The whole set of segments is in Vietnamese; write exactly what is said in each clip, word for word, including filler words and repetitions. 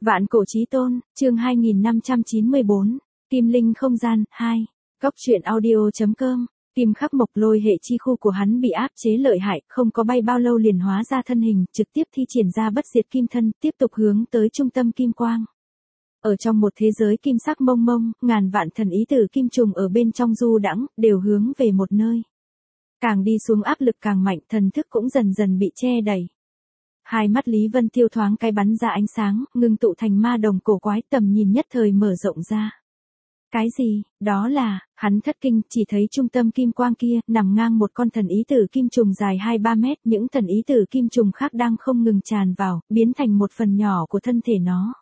Vạn cổ chí tôn, chương hai nghìn năm trăm chín mươi bốn, Kim Linh không gian, hai. Góc truyện audio.com, Kim khắc mộc lôi hệ chi khu của hắn bị áp chế lợi hại, không có bay bao lâu liền hóa ra thân hình, trực tiếp thi triển ra bất diệt kim thân, tiếp tục hướng tới trung tâm kim quang. Ở trong một thế giới kim sắc mông mông, ngàn vạn thần ý tử kim trùng ở bên trong du đãng, đều hướng về một nơi. Càng đi xuống áp lực càng mạnh, thần thức cũng dần dần bị che đẩy. Hai mắt Lý Vân Tiêu thoáng cái bắn ra ánh sáng, ngưng tụ thành ma đồng cổ quái, tầm nhìn nhất thời mở rộng ra. Cái gì? Đó là, hắn thất kinh, chỉ thấy trung tâm kim quang kia, nằm ngang một con thần ý tử kim trùng dài hai ba mét, những thần ý tử kim trùng khác đang không ngừng tràn vào, biến thành một phần nhỏ của thân thể nó.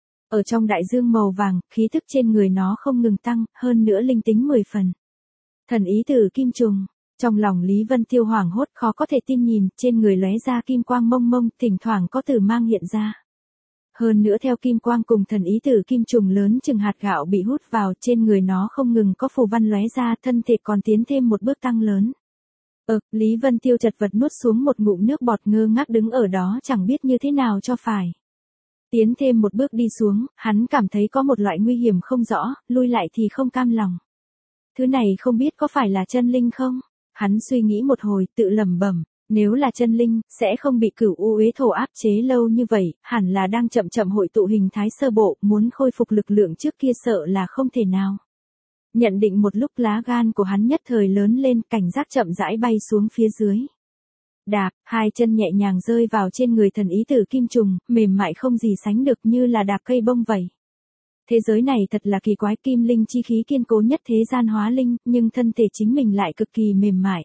Ở trong đại dương màu vàng, khí thức trên người nó không ngừng tăng, hơn nữa linh tính mười phần. Thần ý tử kim trùng. Trong lòng Lý Vân Tiêu hoảng hốt, khó có thể tin nhìn, trên người lóe ra kim quang mông mông, thỉnh thoảng có từ mang hiện ra. Hơn nữa theo kim quang cùng thần ý tử kim trùng lớn chừng hạt gạo bị hút vào, trên người nó không ngừng có phù văn lóe ra, thân thể còn tiến thêm một bước tăng lớn. Ờ, Lý Vân Tiêu chật vật nuốt xuống một ngụm nước bọt, ngơ ngác đứng ở đó chẳng biết như thế nào cho phải. Tiến thêm một bước đi xuống, hắn cảm thấy có một loại nguy hiểm không rõ, lui lại thì không cam lòng. Thứ này không biết có phải là chân linh không? Hắn suy nghĩ một hồi, tự lẩm bẩm, nếu là chân linh, sẽ không bị cửu u uế thổ áp chế lâu như vậy, hẳn là đang chậm chậm hội tụ hình thái sơ bộ, muốn khôi phục lực lượng trước kia sợ là không thể nào. Nhận định một lúc, lá gan của hắn nhất thời lớn lên, cảnh giác chậm rãi bay xuống phía dưới. Đạp, hai chân nhẹ nhàng rơi vào trên người thần ý tử kim trùng, mềm mại không gì sánh được, như là đạp cây bông vậy. Thế giới này thật là kỳ quái, kim linh chi khí kiên cố nhất thế gian hóa linh, nhưng thân thể chính mình lại cực kỳ mềm mại.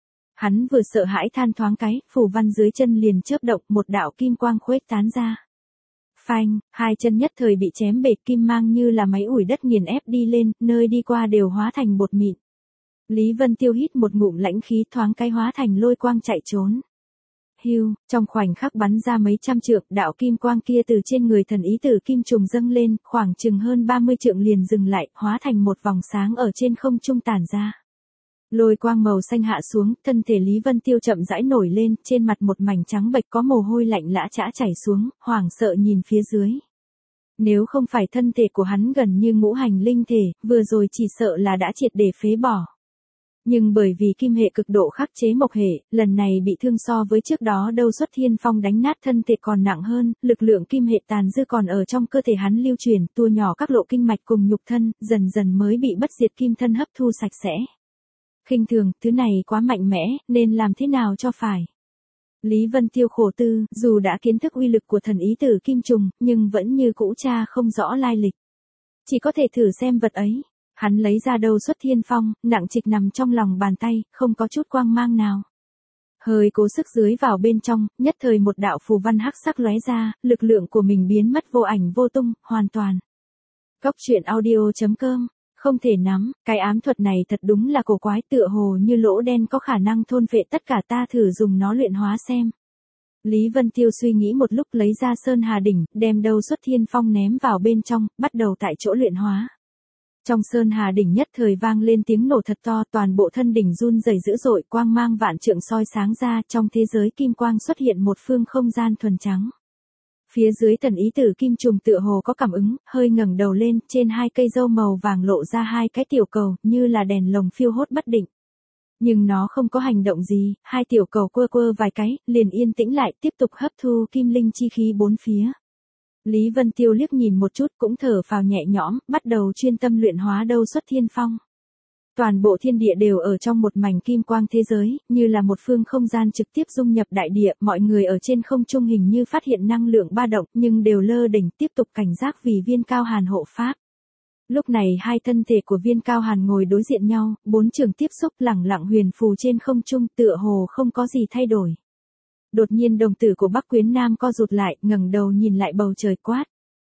Hắn vừa sợ hãi than thoáng cái, phù văn dưới chân liền chớp động, một đạo kim quang khuếch tán ra. Phanh, hai chân nhất thời bị chém bệt, kim mang như là máy ủi đất nghiền ép đi lên, nơi đi qua đều hóa thành bột mịn. Lý Vân Tiêu hít một ngụm lãnh khí, thoáng cái hóa thành lôi quang chạy trốn. Hưu, trong khoảnh khắc bắn ra mấy trăm trượng, đạo kim quang kia từ trên người thần ý tử kim trùng dâng lên, khoảng chừng hơn ba mươi trượng liền dừng lại, hóa thành một vòng sáng ở trên không trung tản ra. Lôi quang màu xanh hạ xuống, thân thể Lý Vân Tiêu chậm rãi nổi lên, trên mặt một mảnh trắng bệch có mồ hôi lạnh lã chã chảy xuống, hoảng sợ nhìn phía dưới. Nếu không phải thân thể của hắn gần như ngũ hành linh thể, vừa rồi chỉ sợ là đã triệt để phế bỏ. Nhưng bởi vì kim hệ cực độ khắc chế mộc hệ, lần này bị thương so với trước đó đâu xuất thiên phong đánh nát thân thể còn nặng hơn, lực lượng kim hệ tàn dư còn ở trong cơ thể hắn lưu truyền, tua nhỏ các lộ kinh mạch cùng nhục thân, dần dần mới bị bất diệt kim thân hấp thu sạch sẽ. Khinh thường, thứ này quá mạnh mẽ, nên làm thế nào cho phải. Lý Vân Tiêu khổ tư, dù đã kiến thức uy lực của thần ý tử kim trùng, nhưng vẫn như cũ cha không rõ lai lịch. Chỉ có thể thử xem vật ấy. Hắn lấy ra đầu xuất thiên phong, nặng trịch nằm trong lòng bàn tay, không có chút quang mang nào. Hơi cố sức dưới vào bên trong, nhất thời một đạo phù văn hắc sắc lóe ra, lực lượng của mình biến mất vô ảnh vô tung, hoàn toàn. Góc truyện audio.com, không thể nắm, cái ám thuật này thật đúng là cổ quái, tựa hồ như lỗ đen có khả năng thôn phệ tất cả, ta thử dùng nó luyện hóa xem. Lý Vân Tiêu suy nghĩ một lúc, lấy ra Sơn Hà Đỉnh, đem đầu xuất thiên phong ném vào bên trong, bắt đầu tại chỗ luyện hóa. Trong Sơn Hà Đỉnh nhất thời vang lên tiếng nổ thật to, toàn bộ thân đỉnh run rẩy dữ dội, quang mang vạn trượng soi sáng ra, trong thế giới kim quang xuất hiện một phương không gian thuần trắng. Phía dưới thần ý tử kim trùng tựa hồ có cảm ứng, hơi ngẩng đầu lên, trên hai cây râu màu vàng lộ ra hai cái tiểu cầu, như là đèn lồng phiêu hốt bất định. Nhưng nó không có hành động gì, hai tiểu cầu quơ quơ vài cái, liền yên tĩnh lại, tiếp tục hấp thu kim linh chi khí bốn phía. Lý Vân Tiêu liếc nhìn một chút cũng thở phào nhẹ nhõm, bắt đầu chuyên tâm luyện hóa đâu xuất thiên phong. Toàn bộ thiên địa đều ở trong một mảnh kim quang thế giới, như là một phương không gian trực tiếp dung nhập đại địa, mọi người ở trên không trung hình như phát hiện năng lượng ba động, nhưng đều lơ đỉnh, tiếp tục cảnh giác vì Viên Cao Hàn hộ pháp. Lúc này hai thân thể của Viên Cao Hàn ngồi đối diện nhau, bốn trường tiếp xúc lẳng lặng huyền phù trên không trung, tựa hồ không có gì thay đổi. Đột nhiên đồng tử của Bắc Quyến Nam co rụt lại, ngẩng đầu nhìn lại bầu trời quát.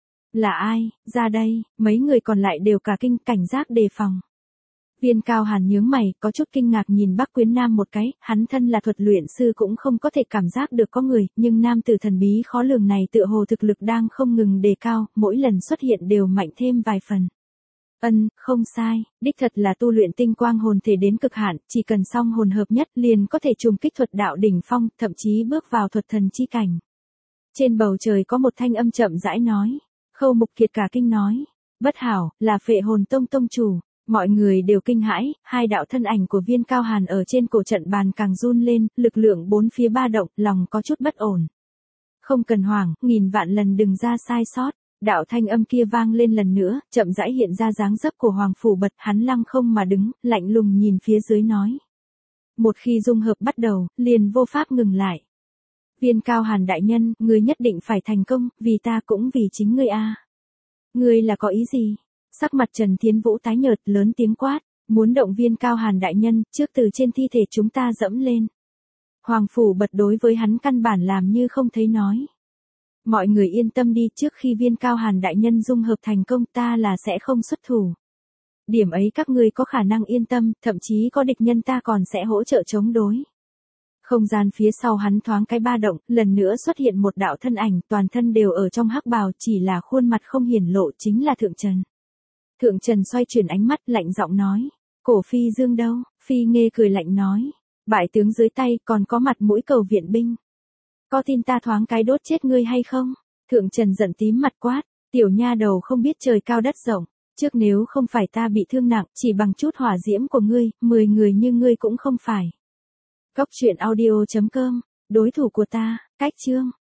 Là ai, ra đây, mấy người còn lại đều cả kinh, cảnh giác đề phòng. Viên Cao Hàn nhướng mày, có chút kinh ngạc nhìn Bắc Quyến Nam một cái, hắn thân là thuật luyện sư cũng không có thể cảm giác được có người, nhưng nam tử thần bí khó lường này tựa hồ thực lực đang không ngừng đề cao, mỗi lần xuất hiện đều mạnh thêm vài phần. Ân, không sai, đích thật là tu luyện tinh quang hồn thể đến cực hạn, chỉ cần song hồn hợp nhất liền có thể trùng kích thuật đạo đỉnh phong, thậm chí bước vào thuật thần chi cảnh. Trên bầu trời có một thanh âm chậm rãi nói, Khâu Mục Kiệt cả kinh nói. Bất hảo, là Phệ Hồn Tông tông chủ. Mọi người đều kinh hãi, hai đạo thân ảnh của Viên Cao Hàn ở trên cổ trận bàn càng run lên, lực lượng bốn phía ba động, lòng có chút bất ổn. Không cần hoảng, nghìn vạn lần đừng ra sai sót. Đạo thanh âm kia vang lên lần nữa, chậm rãi hiện ra dáng dấp của Hoàng Phủ Bật, hắn lăng không mà đứng, lạnh lùng nhìn phía dưới nói. Một khi dung hợp bắt đầu, liền vô pháp ngừng lại. Viên Cao Hàn đại nhân, ngươi nhất định phải thành công, vì ta cũng vì chính ngươi a. Ngươi là có ý gì? Sắc mặt Trần Thiến Vũ tái nhợt, lớn tiếng quát, muốn động Viên Cao Hàn đại nhân, trước từ trên thi thể chúng ta dẫm lên. Hoàng Phủ Bật đối với hắn căn bản làm như không thấy nói. Mọi người yên tâm đi, trước khi Viên Cao Hàn đại nhân dung hợp thành công ta là sẽ không xuất thủ. Điểm ấy các ngươi có khả năng yên tâm, thậm chí có địch nhân ta còn sẽ hỗ trợ chống đối. Không gian phía sau hắn thoáng cái ba động, lần nữa xuất hiện một đạo thân ảnh, toàn thân đều ở trong hắc bào, chỉ là khuôn mặt không hiển lộ, chính là Thượng Trần. Thượng Trần xoay chuyển ánh mắt, lạnh giọng nói, Cổ Phi Dương đâu? Phi Nghê cười lạnh nói, bại tướng dưới tay, còn có mặt mũi cầu viện binh. Có tin ta thoáng cái đốt chết ngươi hay không? Thượng Trần giận tím mặt quát, tiểu nha đầu không biết trời cao đất rộng, trước nếu không phải ta bị thương nặng, chỉ bằng chút hỏa diễm của ngươi, mười người như ngươi cũng không phải. Cóc truyện audio chấm com, đối thủ của ta, cách chương.